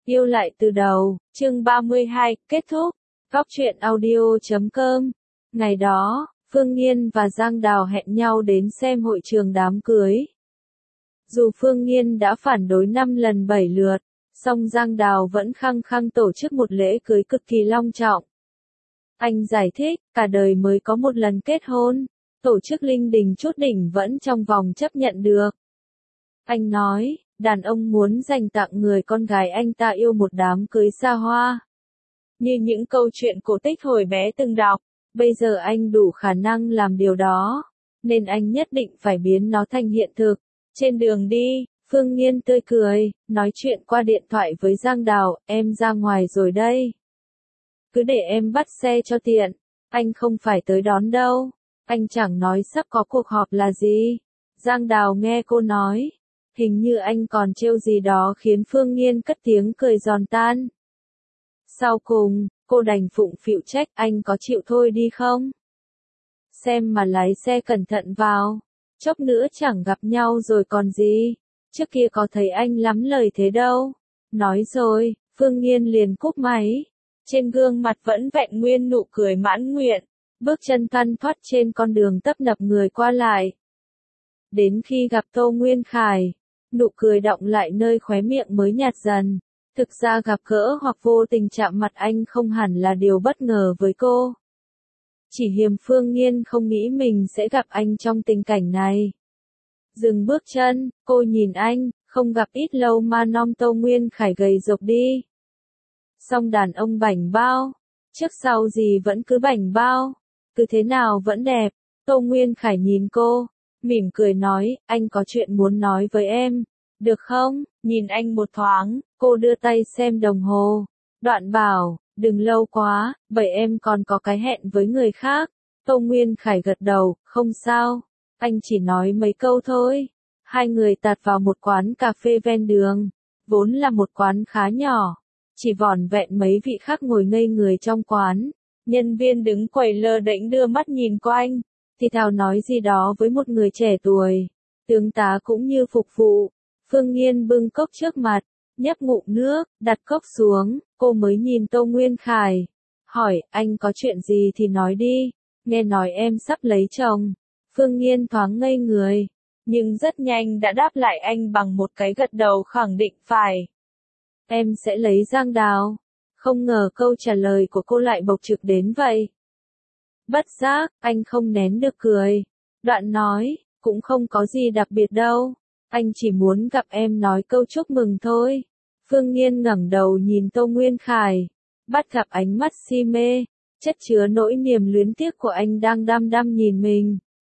Yêu lại từ đầu, chương 32, kết thúc. Góc truyện audio.com. Ngày đó, Phương Nghiên và Giang Đào hẹn nhau đến xem hội trường đám cưới. Dù Phương Nghiên đã phản đối 5 lần 7 lượt, song Giang Đào vẫn khăng khăng tổ chức một lễ cưới cực kỳ long trọng. Anh giải thích, cả đời mới có một lần kết hôn, tổ chức linh đình chút đỉnh vẫn trong vòng chấp nhận được. Anh nói, đàn ông muốn dành tặng người con gái anh ta yêu một đám cưới xa hoa. Như những câu chuyện cổ tích hồi bé từng đọc, bây giờ anh đủ khả năng làm điều đó, nên anh nhất định phải biến nó thành hiện thực. Trên đường đi, Phương Nghiên tươi cười, nói chuyện qua điện thoại với Giang Đào, em ra ngoài rồi đây. Cứ để em bắt xe cho tiện, anh không phải tới đón đâu, anh chẳng nói sắp có cuộc họp là gì. Giang Đào nghe cô nói, hình như anh còn trêu gì đó khiến Phương Nghiên cất tiếng cười giòn tan. Sau cùng, cô đành phụng phịu trách anh có chịu thôi đi không? Xem mà lái xe cẩn thận vào, chốc nữa chẳng gặp nhau rồi còn gì, trước kia có thấy anh lắm lời thế đâu. Nói rồi, Phương Nghiên liền cúp máy, trên gương mặt vẫn vẹn nguyên nụ cười mãn nguyện, bước chân thăn thoắt trên con đường tấp nập người qua lại. Đến khi gặp Tô Nguyên Khải, nụ cười đọng lại nơi khóe miệng mới nhạt dần. Thực ra gặp gỡ hoặc vô tình chạm mặt anh không hẳn là điều bất ngờ với cô. Chỉ hiềm Phương Nghiên không nghĩ mình sẽ gặp anh trong tình cảnh này. Dừng bước chân, cô nhìn anh, không gặp ít lâu mà nom Tô Nguyên Khải gầy rộc đi. Song đàn ông bảnh bao, trước sau gì vẫn cứ bảnh bao, cứ thế nào vẫn đẹp. Tô Nguyên Khải nhìn cô, mỉm cười nói, anh có chuyện muốn nói với em, được không? Nhìn anh một thoáng, cô đưa tay xem đồng hồ, đoạn bảo, đừng lâu quá, bởi em còn có cái hẹn với người khác. Tô Nguyên Khải gật đầu, không sao, anh chỉ nói mấy câu thôi. Hai người tạt vào một quán cà phê ven đường, vốn là một quán khá nhỏ, chỉ vỏn vẹn mấy vị khách ngồi ngây người trong quán. Nhân viên đứng quầy lơ đễnh đưa mắt nhìn quanh, thì thào nói gì đó với một người trẻ tuổi, tướng tá cũng như phục vụ. Phương Nghiên bưng cốc trước mặt, nhấp ngụm nước, đặt cốc xuống, cô mới nhìn Tô Nguyên Khải, hỏi, anh có chuyện gì thì nói đi, nghe nói em sắp lấy chồng. Phương Nghiên thoáng ngây người, nhưng rất nhanh đã đáp lại anh bằng một cái gật đầu khẳng định phải. Em sẽ lấy Giang Đào. Không ngờ câu trả lời của cô lại bộc trực đến vậy. Bất giác, anh không nén được cười. Đoạn nói, cũng không có gì đặc biệt đâu. Anh chỉ muốn gặp em nói câu chúc mừng thôi. Phương Nghiên ngẩng đầu nhìn Tô Nguyên Khải, bắt gặp ánh mắt si mê, chất chứa nỗi niềm luyến tiếc của anh đang đăm đăm nhìn mình.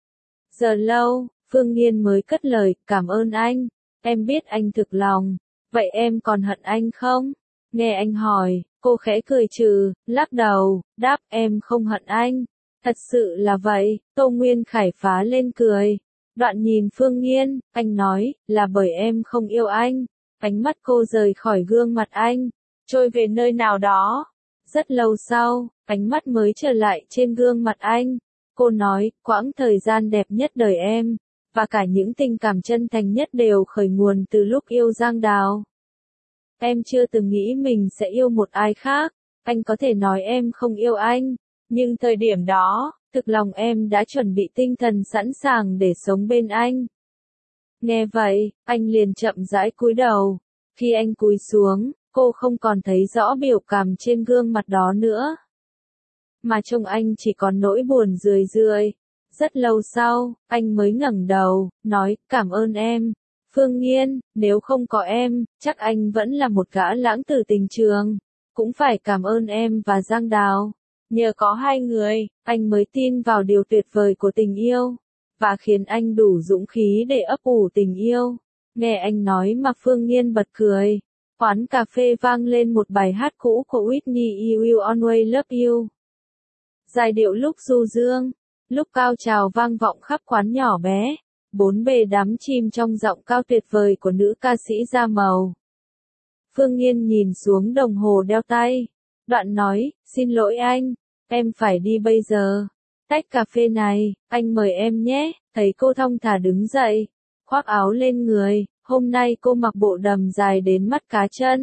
Giờ lâu, Phương Nghiên mới cất lời, cảm ơn anh, em biết anh thực lòng, vậy em còn hận anh không? Nghe anh hỏi, cô khẽ cười trừ, lắc đầu, đáp em không hận anh. Thật sự là vậy. Tô Nguyên Khải phá lên cười. Đoạn nhìn Phương Nghiên, anh nói, là bởi em không yêu anh. Ánh mắt cô rời khỏi gương mặt anh, trôi về nơi nào đó. Rất lâu sau, ánh mắt mới trở lại trên gương mặt anh. Cô nói, quãng thời gian đẹp nhất đời em, và cả những tình cảm chân thành nhất đều khởi nguồn từ lúc yêu Giang Đào. Em chưa từng nghĩ mình sẽ yêu một ai khác, anh có thể nói em không yêu anh, nhưng thời điểm đó, thực lòng em đã chuẩn bị tinh thần sẵn sàng để sống bên anh. Nghe vậy, anh liền chậm rãi cúi đầu. Khi anh cúi xuống, cô không còn thấy rõ biểu cảm trên gương mặt đó nữa, mà trông anh chỉ còn nỗi buồn rười rượi. Rất lâu sau, anh mới ngẩng đầu, nói, cảm ơn em, Phương Nghiên, nếu không có em, chắc anh vẫn là một gã lãng tử tình trường. Cũng phải cảm ơn em và Giang Đào. Nhờ có hai người, anh mới tin vào điều tuyệt vời của tình yêu, và khiến anh đủ dũng khí để ấp ủ tình yêu. Nghe anh nói mà Phương Nghiên bật cười. Quán cà phê vang lên một bài hát cũ của Whitney, You Will Always Love You. Giai điệu lúc du dương, lúc cao trào vang vọng khắp quán nhỏ bé, bốn bề đắm chìm trong giọng cao tuyệt vời của nữ ca sĩ da màu. Phương Nghiên nhìn xuống đồng hồ đeo tay, đoạn nói, xin lỗi anh, em phải đi bây giờ. Tách cà phê này, anh mời em nhé. Thấy cô thong thả đứng dậy, khoác áo lên người, hôm nay cô mặc bộ đầm dài đến mắt cá chân,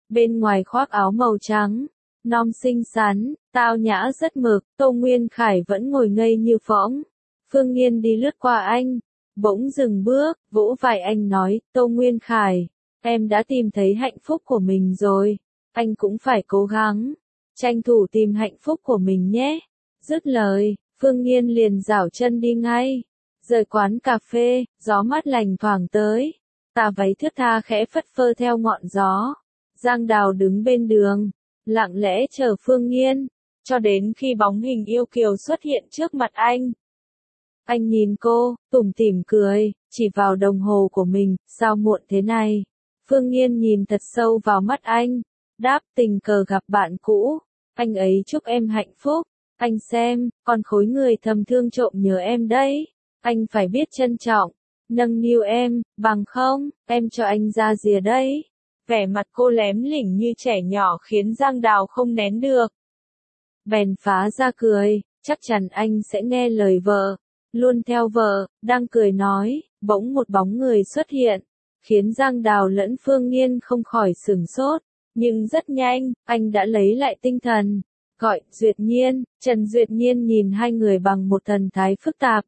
bên ngoài khoác áo màu trắng, non xinh xắn, tao nhã rất mực, Tô Nguyên Khải vẫn ngồi ngây như phỗng. Phương Nghiên đi lướt qua anh, bỗng dừng bước, vỗ vai anh nói, Tô Nguyên Khải, em đã tìm thấy hạnh phúc của mình rồi, anh cũng phải cố gắng, tranh thủ tìm hạnh phúc của mình nhé. Dứt lời, Phương Nghiên liền giảo chân đi ngay, rời quán cà phê, gió mát lành thoảng tới, tà váy thướt tha khẽ phất phơ theo ngọn gió. Giang Đào đứng bên đường, lặng lẽ chờ Phương Nghiên, cho đến khi bóng hình yêu kiều xuất hiện trước mặt anh. Anh nhìn cô, tủm tỉm cười, chỉ vào đồng hồ của mình, sao muộn thế này? Phương Nghiên nhìn thật sâu vào mắt anh, đáp tình cờ gặp bạn cũ, anh ấy chúc em hạnh phúc, anh xem, còn khối người thầm thương trộm nhớ em đấy, anh phải biết trân trọng, nâng niu em, bằng không, em cho anh ra rìa đấy. Vẻ mặt cô lém lỉnh như trẻ nhỏ khiến Giang Đào không nén được. Bèn phá ra cười, chắc chắn anh sẽ nghe lời vợ, luôn theo vợ, đang cười nói, bỗng một bóng người xuất hiện, khiến Giang Đào lẫn Phương Nghiên không khỏi sửng sốt, nhưng rất nhanh, anh đã lấy lại tinh thần, gọi, Duyệt Nhiên, Trần Duyệt Nhiên nhìn hai người bằng một thần thái phức tạp.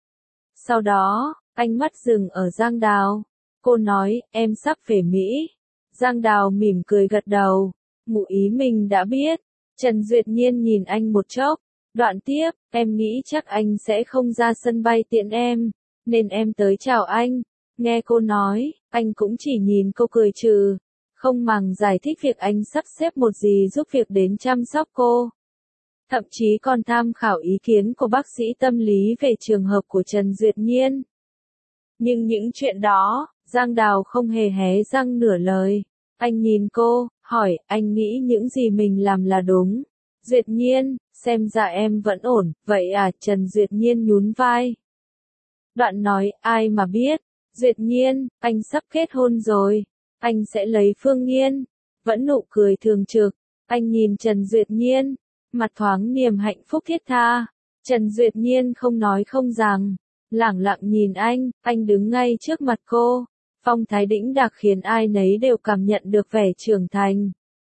Sau đó, ánh mắt dừng ở Giang Đào, cô nói, em sắp về Mỹ. Giang Đào mỉm cười gật đầu, ngụ ý mình đã biết. Trần Duyệt Nhiên nhìn anh một chốc, đoạn tiếp, em nghĩ chắc anh sẽ không ra sân bay tiện em, nên em tới chào anh. Nghe cô nói, anh cũng chỉ nhìn cô cười trừ, không màng giải thích việc anh sắp xếp một gì giúp việc đến chăm sóc cô. Thậm chí còn tham khảo ý kiến của bác sĩ tâm lý về trường hợp của Trần Duyệt Nhiên. Nhưng những chuyện đó, Giang Đào không hề hé răng nửa lời. Anh nhìn cô, hỏi, anh nghĩ những gì mình làm là đúng. Duyệt Nhiên, xem ra em vẫn ổn, vậy à, Trần Duyệt Nhiên nhún vai. Đoạn nói, ai mà biết, Duyệt Nhiên, anh sắp kết hôn rồi, anh sẽ lấy Phương Nghiên. Vẫn nụ cười thường trực, anh nhìn Trần Duyệt Nhiên, mặt thoáng niềm hạnh phúc thiết tha. Trần Duyệt Nhiên không nói không rằng, lẳng lặng nhìn anh đứng ngay trước mặt cô. Phong thái đĩnh đạc khiến ai nấy đều cảm nhận được vẻ trưởng thành.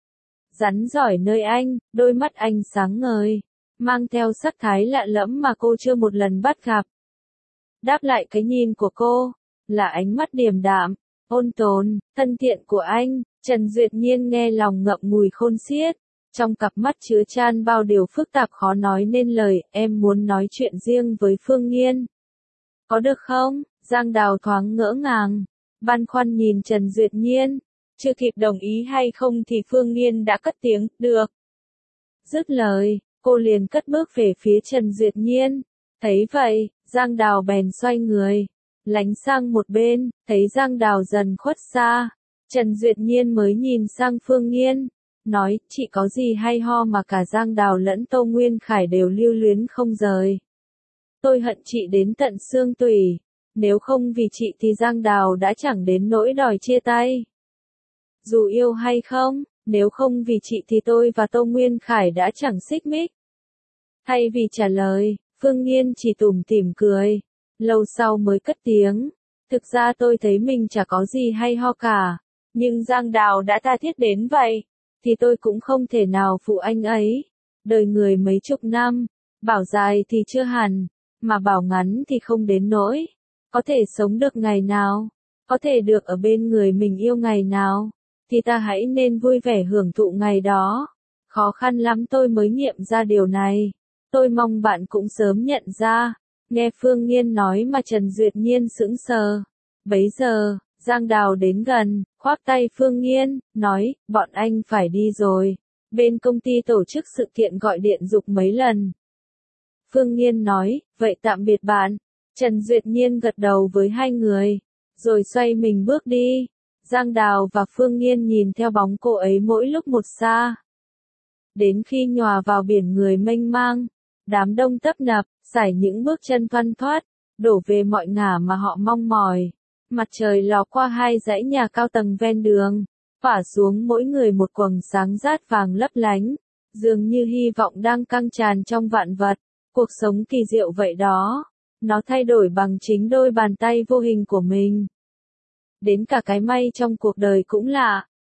Rắn giỏi nơi anh, đôi mắt anh sáng ngời, mang theo sắc thái lạ lẫm mà cô chưa một lần bắt gặp. Đáp lại cái nhìn của cô, là ánh mắt điềm đạm, ôn tồn, thân thiện của anh. Trần Duyệt Nhiên nghe lòng ngậm ngùi khôn xiết, trong cặp mắt chứa chan bao điều phức tạp khó nói nên lời, em muốn nói chuyện riêng với Phương Nghiên. Có được không? Giang Đào thoáng ngỡ ngàng, băn khoăn nhìn Trần Duyệt Nhiên, chưa kịp đồng ý hay không thì Phương Nghiên đã cất tiếng, được. Dứt lời, cô liền cất bước về phía Trần Duyệt Nhiên, thấy vậy, Giang Đào bèn xoay người, lánh sang một bên, thấy Giang Đào dần khuất xa, Trần Duyệt Nhiên mới nhìn sang Phương Nghiên, nói, chị có gì hay ho mà cả Giang Đào lẫn Tô Nguyên Khải đều lưu luyến không rời. Tôi hận chị đến tận xương tủy. Nếu không vì chị thì Giang Đào đã chẳng đến nỗi đòi chia tay. Dù yêu hay không, nếu không vì chị thì tôi và Tô Nguyên Khải đã chẳng xích mích. Thay vì trả lời, Phương Nghiên chỉ tủm tỉm cười, lâu sau mới cất tiếng. Thực ra tôi thấy mình chả có gì hay ho cả, nhưng Giang Đào đã tha thiết đến vậy, thì tôi cũng không thể nào phụ anh ấy. Đời người mấy chục năm, bảo dài thì chưa hẳn, mà bảo ngắn thì không đến nỗi. Có thể sống được ngày nào, có thể được ở bên người mình yêu ngày nào, thì ta hãy nên vui vẻ hưởng thụ ngày đó. Khó khăn lắm tôi mới nghiệm ra điều này. Tôi mong bạn cũng sớm nhận ra. Nghe Phương Nghiên nói mà Trần Duyệt Nhiên sững sờ. Bấy giờ, Giang Đào đến gần, khoác tay Phương Nghiên, nói, bọn anh phải đi rồi. Bên công ty tổ chức sự kiện gọi điện giục mấy lần. Phương Nghiên nói, vậy tạm biệt bạn. Trần Duyệt Nhiên gật đầu với hai người, rồi xoay mình bước đi. Giang Đào và Phương Nghiên nhìn theo bóng cô ấy mỗi lúc một xa. Đến khi nhòa vào biển người mênh mang, đám đông tấp nập, sải những bước chân thoăn thoắt, đổ về mọi ngả mà họ mong mỏi. Mặt trời ló qua hai dãy nhà cao tầng ven đường, phả xuống mỗi người một quầng sáng rát vàng lấp lánh, dường như hy vọng đang căng tràn trong vạn vật. Cuộc sống kỳ diệu vậy đó. Nó thay đổi bằng chính đôi bàn tay vô hình của mình. Đến cả cái may trong cuộc đời cũng lạ.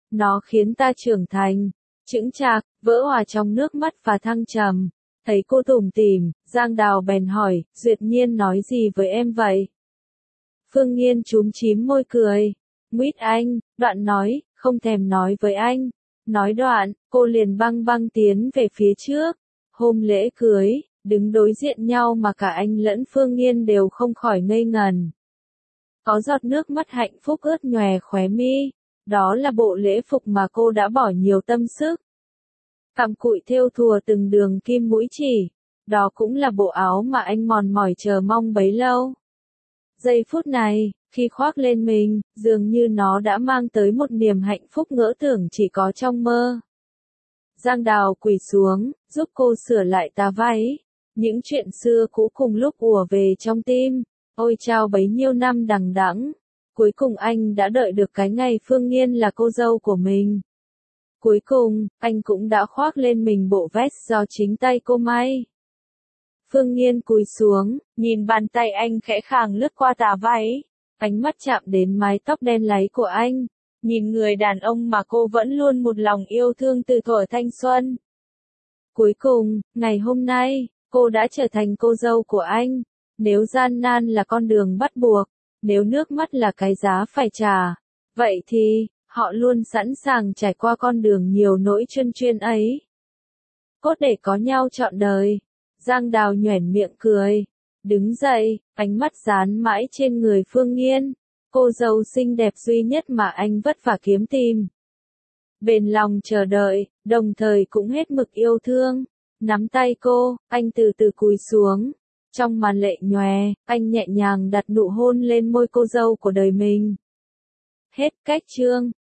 Nó khiến ta trưởng thành, chững chạc, vỡ òa trong nước mắt và thăng trầm. Thấy cô tủm tỉm, Giang Đào bèn hỏi, Duyệt Nhiên nói gì với em vậy? Phương Nhiên chúm chím môi cười. Mít anh, đoạn nói, không thèm nói với anh. Nói đoạn, cô liền băng băng tiến về phía trước. Hôm lễ cưới, đứng đối diện nhau mà cả anh lẫn Phương Nhiên đều không khỏi ngây ngần. Có giọt nước mắt hạnh phúc ướt nhòe khóe mi. Đó là bộ lễ phục mà cô đã bỏ nhiều tâm sức. Cặm cụi thêu thùa từng đường kim mũi chỉ. Đó cũng là bộ áo mà anh mòn mỏi chờ mong bấy lâu. Giây phút này, khi khoác lên mình, dường như nó đã mang tới một niềm hạnh phúc ngỡ tưởng chỉ có trong mơ. Giang Đào quỳ xuống, giúp cô sửa lại tà váy. Những chuyện xưa cũ cùng lúc ùa về trong tim. Ôi chao bấy nhiêu năm đằng đẵng. Cuối cùng anh đã đợi được cái ngày Phương Nhiên là cô dâu của mình. Cuối cùng, anh cũng đã khoác lên mình bộ vest do chính tay cô may. Phương Nhiên cúi xuống, nhìn bàn tay anh khẽ khàng lướt qua tà váy. Ánh mắt chạm đến mái tóc đen láy của anh. Nhìn người đàn ông mà cô vẫn luôn một lòng yêu thương từ thuở thanh xuân. Cuối cùng, ngày hôm nay, cô đã trở thành cô dâu của anh. Nếu gian nan là con đường bắt buộc, nếu nước mắt là cái giá phải trả, vậy thì, họ luôn sẵn sàng trải qua con đường nhiều nỗi chuyên chuyên ấy. Cốt để có nhau trọn đời. Giang Đào nhoẻn miệng cười. Đứng dậy, ánh mắt dán mãi trên người Phương Nhiên. Cô dâu xinh đẹp duy nhất mà anh vất vả kiếm tìm. Bền lòng chờ đợi, đồng thời cũng hết mực yêu thương. Nắm tay cô, anh từ từ cúi xuống. Trong màn lệ nhòe, anh nhẹ nhàng đặt nụ hôn lên môi cô dâu của đời mình. Hết cách chương.